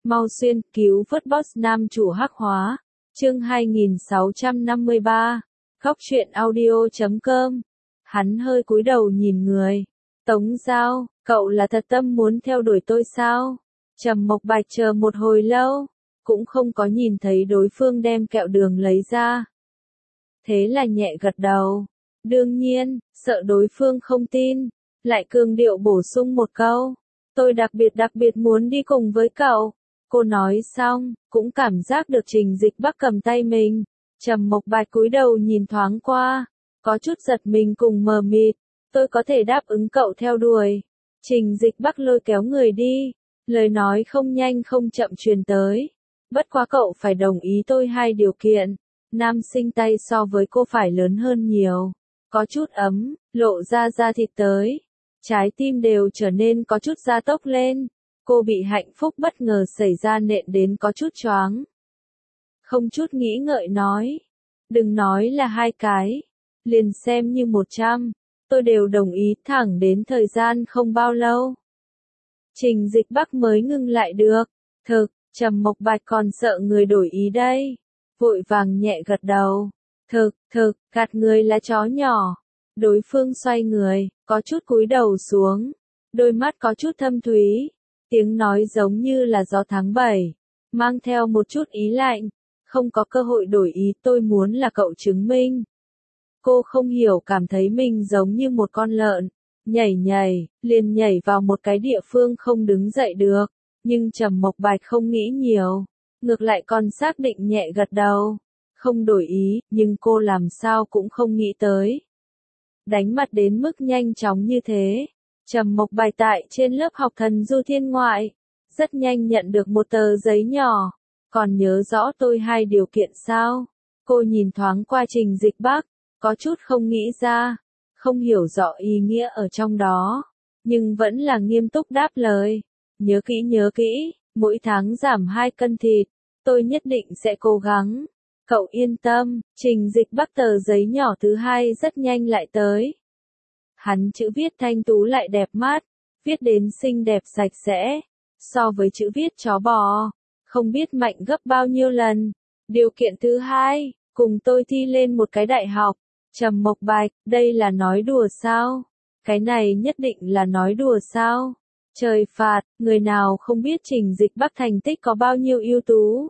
Mau xuyên, cứu vớt boss nam chủ hắc hóa. Chương 2653. Góc truyện audio.com. Hắn hơi cúi đầu nhìn người. Tống Giao, cậu là thật tâm muốn theo đuổi tôi sao? Trầm Mộc Bạch chờ một hồi lâu, cũng không có nhìn thấy đối phương đem kẹo đường lấy ra. Thế là nhẹ gật đầu. Đương nhiên, sợ đối phương không tin, lại cường điệu bổ sung một câu. Tôi đặc biệt muốn đi cùng với cậu. Cô nói xong, cũng cảm giác được Trình Dịch Bắc cầm tay mình. Trầm Mộc Bạch cúi đầu nhìn thoáng qua, có chút giật mình cùng mờ mịt. Tôi có thể đáp ứng cậu theo đuổi. Trình Dịch Bắc lôi kéo người đi, lời nói không nhanh không chậm truyền tới. Bất quá cậu phải đồng ý tôi hai điều kiện. Nam sinh tay so với cô phải lớn hơn nhiều, có chút ấm, lộ ra da thịt tới. Trái tim đều trở nên có chút gia tốc lên. Cô bị hạnh phúc bất ngờ xảy ra nện đến có chút choáng. Không chút nghĩ ngợi nói. Đừng nói là 2 cái. Liền xem như 100. Tôi đều đồng ý. Thẳng đến thời gian không bao lâu. Trình Dịch Bắc mới ngưng lại được. Thực, Trầm Mộc Bạch còn sợ người đổi ý đây. Vội vàng nhẹ gật đầu. Thực, gạt người là chó nhỏ. Đối phương xoay người, có chút cúi đầu xuống. Đôi mắt có chút thâm thúy. Tiếng nói giống như là gió tháng 7, mang theo một chút ý lạnh. Không có cơ hội đổi ý, tôi muốn là cậu chứng minh. Cô không hiểu, cảm thấy mình giống như một con lợn, liền nhảy vào một cái địa phương không đứng dậy được. Nhưng Trầm Mộc Bạch không nghĩ nhiều, ngược lại còn xác định nhẹ gật đầu. Không đổi ý, nhưng cô làm sao cũng không nghĩ tới. Đánh mặt đến mức nhanh chóng như thế. Trầm Mộc Bạch tại trên lớp học Thần Du Thiên Ngoại, rất nhanh nhận được một tờ giấy nhỏ. Còn nhớ rõ tôi hai điều kiện sao? Cô nhìn thoáng qua Trình Dịch Bắc, có chút không nghĩ ra, không hiểu rõ ý nghĩa ở trong đó, nhưng vẫn là nghiêm túc đáp lời. Nhớ kỹ, mỗi tháng giảm 2 cân thịt, tôi nhất định sẽ cố gắng. Cậu yên tâm. Trình Dịch Bắc tờ giấy nhỏ thứ 2 rất nhanh lại tới. Hắn chữ viết thanh tú lại đẹp mắt, viết đến xinh đẹp sạch sẽ, so với chữ viết chó bò, không biết mạnh gấp bao nhiêu lần. Điều kiện thứ 2, cùng tôi thi lên một cái đại học. Trầm Mộc Bạch, đây là nói đùa sao? Cái này nhất định là nói đùa sao? Trời phạt, người nào không biết Trình Dịch Bắc thành tích có bao nhiêu ưu tú?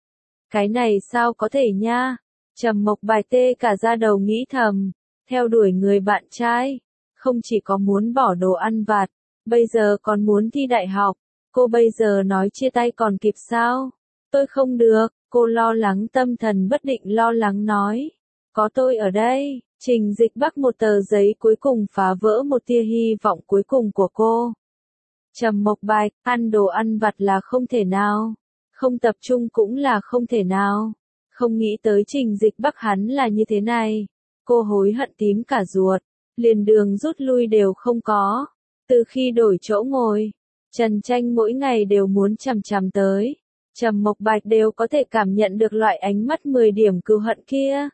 Cái này sao có thể nha? Trầm Mộc Bạch tê cả da đầu nghĩ thầm, theo đuổi người bạn trai, không chỉ có muốn bỏ đồ ăn vặt, bây giờ còn muốn thi đại học. Cô bây giờ nói chia tay còn kịp sao? Tôi không được, cô lo lắng tâm thần bất định lo lắng nói. Có tôi ở đây. Trình Dịch Bắc một tờ giấy cuối cùng phá vỡ một tia hy vọng cuối cùng của cô. Trầm Mộc Bạch, ăn đồ ăn vặt là không thể nào. Không tập trung cũng là không thể nào. Không nghĩ tới Trình Dịch Bắc hắn là như thế này. Cô hối hận tím cả ruột. Liền đường rút lui đều không có. Từ khi đổi chỗ ngồi, Trần Tranh mỗi ngày đều muốn chằm tới. Trầm Mộc Bạch đều có thể cảm nhận được loại ánh mắt 10 điểm cừu hận kia.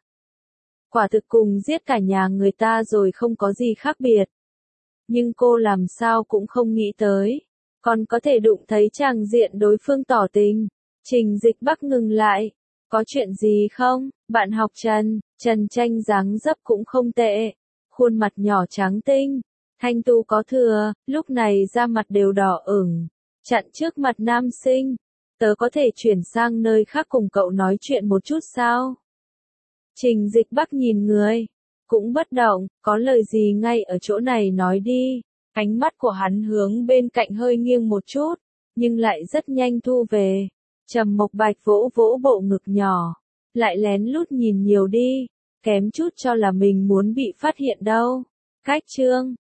Quả thực cùng giết cả nhà người ta rồi không có gì khác biệt. Nhưng cô làm sao cũng không nghĩ tới, còn có thể đụng thấy tràng diện đối phương tỏ tình. Trình Dịch Bắc ngừng lại. Có chuyện gì không? Bạn học Trần Tranh dáng dấp cũng không tệ. Khuôn mặt nhỏ trắng tinh, thanh tu có thừa, lúc này da mặt đều đỏ ửng, chặn trước mặt nam sinh. Tớ có thể chuyển sang nơi khác cùng cậu nói chuyện một chút sao? Trình Dịch Bắc nhìn người, cũng bất động, có lời gì ngay ở chỗ này nói đi. Ánh mắt của hắn hướng bên cạnh hơi nghiêng một chút, nhưng lại rất nhanh thu về. Trầm Mộc Bạch vỗ bộ ngực nhỏ, lại lén lút nhìn nhiều đi, kém chút cho là mình muốn bị phát hiện đâu. Cách chương